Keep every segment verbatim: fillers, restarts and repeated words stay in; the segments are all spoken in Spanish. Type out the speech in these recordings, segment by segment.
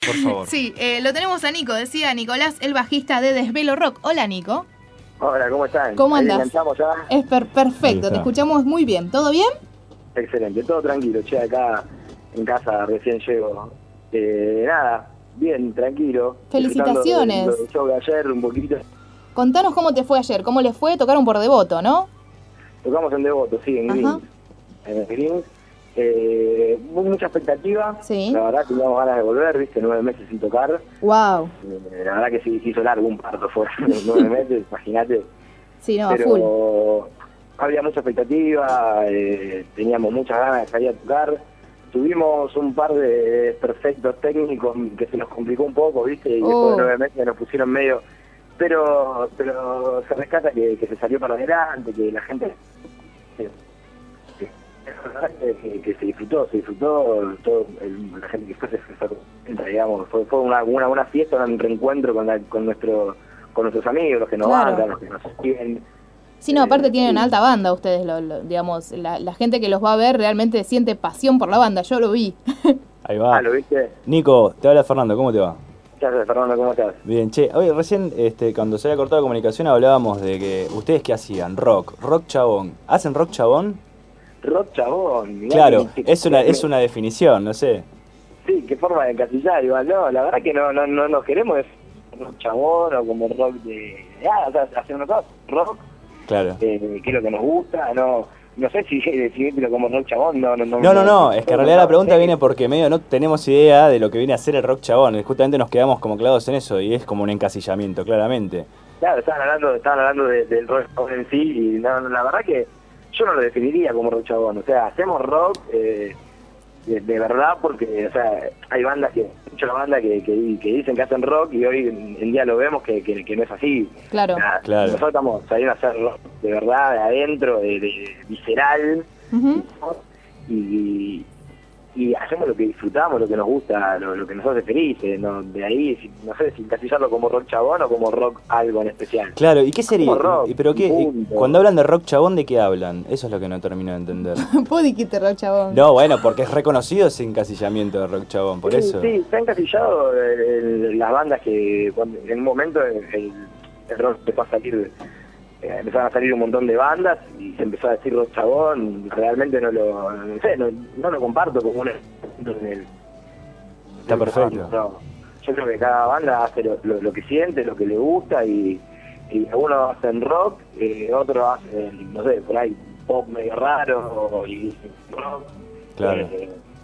por favor. Sí, eh, lo tenemos a Nico, decía Nicolás, el bajista de Desvelo Rock. Hola, Nico. Hola, ¿cómo están? ¿Cómo Ahí andás? enganchamos ya. Es per perfecto, te escuchamos muy bien. ¿Todo bien? Excelente, todo tranquilo. Che, acá en casa recién llego. Eh, nada, bien, tranquilo. Felicitaciones. Lo del show de ayer un poquito. Contanos cómo te fue ayer, cómo les fue, tocaron por Devoto, ¿no? Tocamos en Devoto, sí, en Greens. En Greens. Eh, hubo mucha expectativa. Sí. La verdad teníamos ganas de volver, viste, nueve meses sin tocar. Wow. Eh, la verdad que sí, hizo largo un parto fuera de nueve meses, imagínate. Sí, no, Pero full. había mucha expectativa, eh, teníamos muchas ganas de salir a tocar. Tuvimos un par de perfectos técnicos que se nos complicó un poco, viste, y Oh. después de nueve meses nos pusieron medio. Pero pero se rescata que, que se salió para adelante, que la gente. Que, que, que se disfrutó, se disfrutó, todo el, la gente que fue se fue contenta, digamos, fue, fue una, una, una fiesta, un reencuentro con, la, con nuestro con nuestros amigos, los que nos Claro. bancan, los que nos siguen. Sí, no, aparte Eh, tienen sí. alta banda ustedes, lo, lo- digamos, la, la gente que los va a ver realmente siente pasión por la banda, yo lo vi. Ahí va. Ah, ¿lo viste? Nico, te habla Fernando, ¿cómo te va? ¿Qué haces, Fernando? ¿Cómo estás? Bien, che, oye, recién este, cuando se había cortado la comunicación hablábamos de que ustedes qué hacían, rock, rock chabón. ¿Hacen rock chabón? Rock chabón. mirá Claro, que- que- es una, que- es una definición, no sé. Sí, qué forma de encasillar, igual, no, la verdad que no no no nos queremos es rock chabón o como rock de... Ah, o sea, hacer una cosa, rock, Claro. eh, que es lo que nos gusta, no no sé si definirlo como rock chabón, no, no, no. No, no, no, es que en realidad la pregunta sí. viene porque medio no tenemos idea de lo que viene a ser el rock chabón. y Justamente nos quedamos como clavados en eso y es como un encasillamiento, claramente. Claro, estaban hablando, estaban hablando de- del rock chabón en sí y no, no, la verdad que yo no lo definiría como rock chabón, o sea, hacemos rock eh, de, de verdad porque, o sea, hay bandas que, muchas bandas que, que, que dicen que hacen rock y hoy en, en día lo vemos que, que, que no es así. Claro. O sea, Claro. Nosotros estamos saliendo a hacer rock de verdad, de adentro, de, de visceral, Ujú. y, y hacemos lo que disfrutamos, lo que nos gusta, lo, lo que nos hace felices, ¿no? De ahí, si- no sé si encasillarlo como rock chabón o como rock algo en especial. Claro, ¿y qué sería? Como rock, ¿Y pero qué, y punto. cuando hablan de rock chabón, ¿de qué hablan? Eso es lo que no termino de entender. Vos dijiste rock chabón. No, bueno, porque es reconocido ese encasillamiento de rock chabón, por sí, eso. Sí, está encasillado el- el- las bandas que cuando- en un momento el, el, el rock empezó a salir, eh, empezaron a salir un montón de bandas y se empezó a decir rock chabón, realmente no lo, no sé, no, no lo comparto como un en el, Está perfecto. No, yo creo que cada banda hace lo, lo, lo que siente, lo que le gusta y, y algunos hacen rock, eh, otros hacen, no sé, por ahí pop medio raro y rock. Claro. Eh,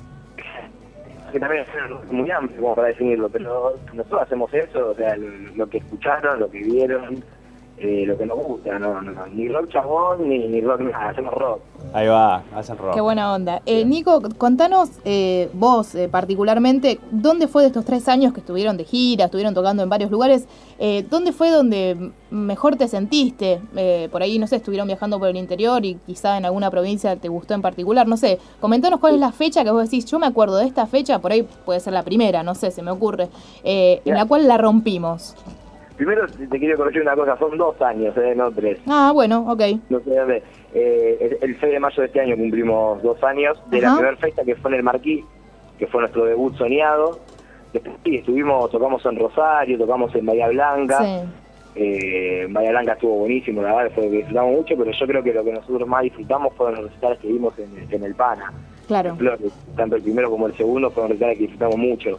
que también es muy amplio como para definirlo, pero nosotros hacemos eso, o sea, lo, lo que escucharon, lo que vieron, eh, lo que nos gusta, no, no, no, ni rock chabón ni, ni rock nada, hacemos rock. Ahí va, hacen rock. Qué buena onda. Eh, Nico, contanos eh, vos eh, particularmente, ¿dónde fue de estos tres años que estuvieron de gira, estuvieron tocando en varios lugares? Eh, ¿Dónde fue donde mejor te sentiste? Eh, por ahí, no sé, estuvieron viajando por el interior y quizá en alguna provincia te gustó en particular, no sé. Comentanos cuál es la fecha que vos decís, yo me acuerdo de esta fecha, por ahí puede ser la primera, no sé, se me ocurre, eh, en Ya. la cual la rompimos. Primero te quiero corregir una cosa, son dos años, eh, no tres. Ah, bueno, ok. No sé dónde. Eh, el seis de mayo de este año cumplimos dos años de Ajá. la primera fecha que fue en el Marquí, que fue nuestro debut soñado. Después sí, estuvimos, tocamos en Rosario, tocamos en Bahía Blanca. Sí. Eh, en Bahía Blanca estuvo buenísimo, la verdad, fue lo que disfrutamos mucho, pero yo creo que lo que nosotros más disfrutamos fueron los recitales que vimos en, en el Pana. Claro. Flores, tanto el primero como el segundo fueron recitales que disfrutamos mucho.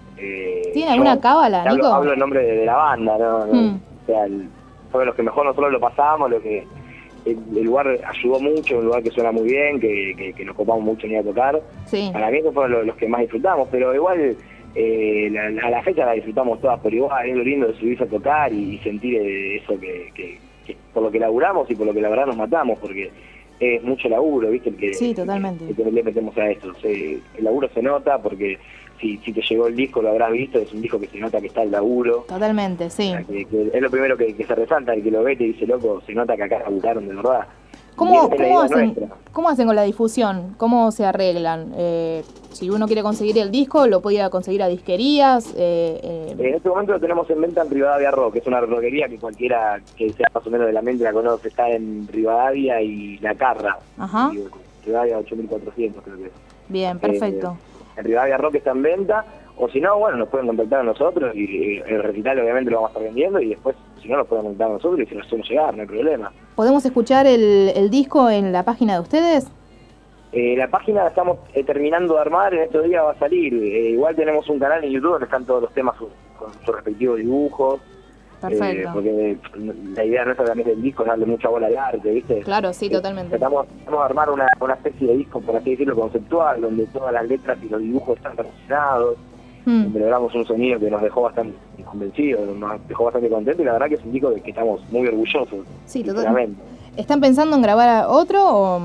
Eh, ¿Tiene alguna yo cábala, hablo, Nico? hablo en nombre de, de la banda, ¿no? No, Mm. O sea, el- fue los que mejor nosotros lo pasamos, lo que el, el lugar ayudó mucho, un lugar que suena muy bien, que, que, que nos copamos mucho en ir a tocar. Sí. Para mí esos fueron los, los que más disfrutamos, pero igual eh, la, la, la fecha la disfrutamos todas por igual, es lo lindo de subirse a tocar y, y sentir eh, eso que, que, que por lo que laburamos y por lo que la verdad nos matamos, porque es mucho laburo, ¿viste? El que, Sí, totalmente. el que le metemos a esto. Se- el laburo se nota porque si, si te llegó el disco, lo habrás visto, es un disco que se nota que está el laburo. Totalmente, sí. O sea, que, que es lo primero que, que se resalta, el que lo ve te dice, loco, se nota que acá laburaron de verdad. ¿Cómo, Y esa es la cómo, idea hacen, nuestra. ¿Cómo hacen con la difusión? ¿Cómo se arreglan? Eh, si uno quiere conseguir el disco, ¿lo puede ir a conseguir a disquerías? Eh, eh, En este momento lo tenemos en venta en Rivadavia Rock, que es una rockería que cualquiera que sea más o menos de la mente la conoce, está en Rivadavia y La Carra. Ajá. Y, Rivadavia ocho mil cuatrocientos creo que es. bien, perfecto. Eh, en Rivadavia Rock está en venta, o si no, bueno, nos pueden contactar a nosotros y, y el recital obviamente lo vamos a estar vendiendo y después, si no, nos pueden contactar a nosotros y si nos hacemos llegar, no hay problema. ¿Podemos escuchar el, el disco en la página de ustedes? Eh, la página la estamos eh, terminando de armar, en estos días va a salir. Eh, igual tenemos un canal en YouTube donde están todos los temas su, con sus respectivos dibujos. Perfecto. Eh, porque la idea nuestra también del disco es darle mucha bola al arte, ¿viste? Claro, sí, totalmente. Estamos, estamos a armar una, una especie de disco, por así decirlo, conceptual, donde todas las letras y los dibujos están relacionados. Mm. Donde logramos un sonido que nos dejó bastante convencidos, nos dejó bastante contentos y la verdad que es un disco del que estamos muy orgullosos. Sí, totalmente. ¿Están pensando en grabar otro o...?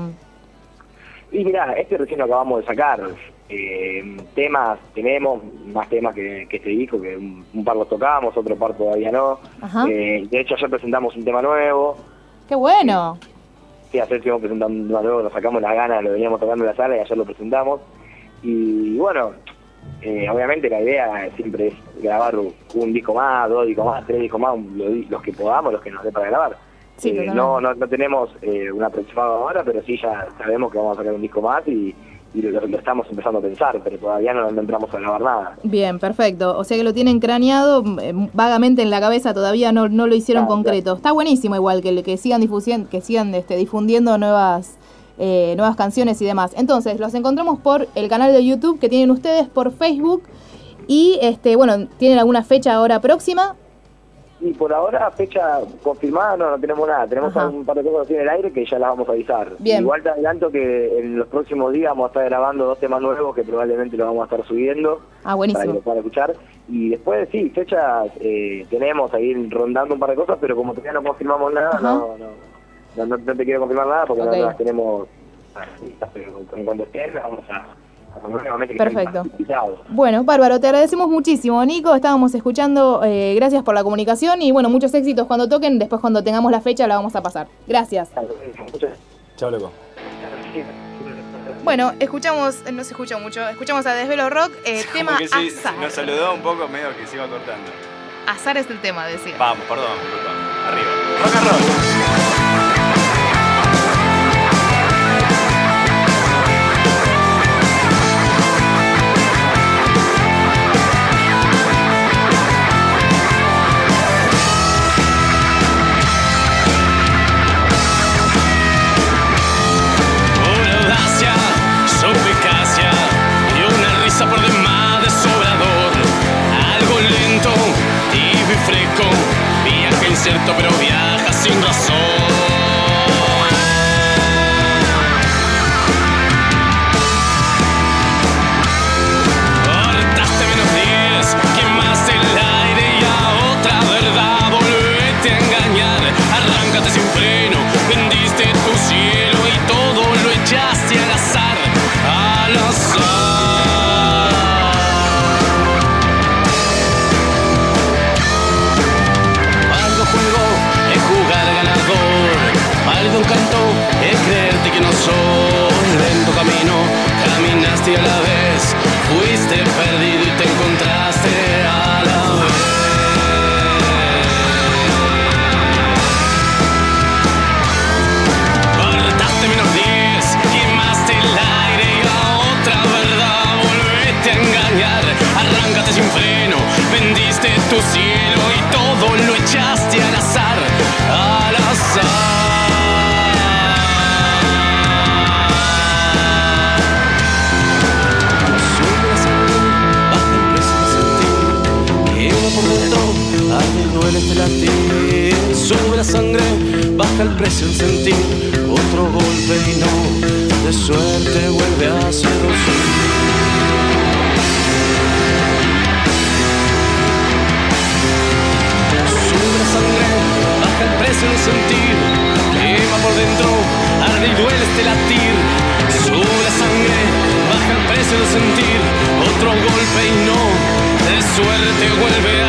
Y mirá, este recién lo acabamos de sacar. Eh, temas, tenemos más temas que, que este disco, que un, un par los tocamos, otro par todavía no. Eh, de hecho, ayer presentamos un tema nuevo. ¡Qué bueno! Sí, ayer estuvimos presentando un tema nuevo, nos sacamos las ganas, lo veníamos tocando en la sala y ayer lo presentamos. Y bueno, eh, obviamente la idea siempre es grabar un disco más, dos discos más, tres discos más, los que podamos, los que nos dé para grabar. Sí, eh, no, no, no tenemos eh, un aproximado ahora, pero sí ya sabemos que vamos a sacar un disco más y, y lo, lo estamos empezando a pensar, pero todavía no, no entramos a grabar nada. Bien, perfecto. O sea que lo tienen craneado eh, vagamente en la cabeza, todavía no, no lo hicieron claro, concreto. Claro. Está buenísimo igual que, que sigan difusión, que sigan este, difundiendo nuevas eh, nuevas canciones y demás. Entonces, los encontramos por el canal de YouTube que tienen ustedes, por Facebook y este bueno, ¿tienen alguna fecha ahora próxima? Y por ahora, fecha confirmada, no, no tenemos nada. Tenemos Ajá. un par de cosas así en el aire que ya las vamos a avisar. Bien. Igual te adelanto que en los próximos días vamos a estar grabando dos temas nuevos que probablemente los vamos a estar subiendo. Ah, buenísimo. Para que lo puedan escuchar. Y después, sí, fechas eh, tenemos ahí rondando un par de cosas, pero como todavía no confirmamos nada, no, no, no, no, no te quiero confirmar nada porque okay. no las tenemos listas, pero en cuanto estén vamos a... Perfecto. Bueno, bárbaro, te agradecemos muchísimo, Nico. Estábamos escuchando, eh, gracias por la comunicación y bueno, muchos éxitos cuando toquen. Después cuando tengamos la fecha la vamos a pasar. Gracias. Chao, loco. Bueno, escuchamos, no se escucha mucho, escuchamos a Desvelo Rock, eh, tema que sí, Azar. Nos saludó un poco, medio que se iba cortando. Azar es el tema, decía. Vamos, perdón, perdón. Arriba. Rock and roll. Por demás de sobrador, algo lento, tibio y fresco, viaja incierto pero viaja sin razón. Cortaste menos diez, quemaste el aire y a otra verdad volvete a engañar. Arráncate sin freno, vendiste tu cielo y todo lo echaste al azar, al azar. Un canto es creerte que no soy lento camino, caminaste a la vez, fuiste perdido y te encontraste a la vez. Cortaste menos diez, quemaste el aire y a otra verdad volvete a engañar. Arráncate sin freno, vendiste tu cielo y todo lo echaste al azar, al azar. Este latir, sube la sangre, baja el precio en sentir otro golpe y no, de suerte vuelve a seducir. Sube la sangre, baja el precio en sentir, quema por dentro, arde y duele este latir. Sube la sangre, baja el precio de sentir otro golpe y no, de suerte vuelve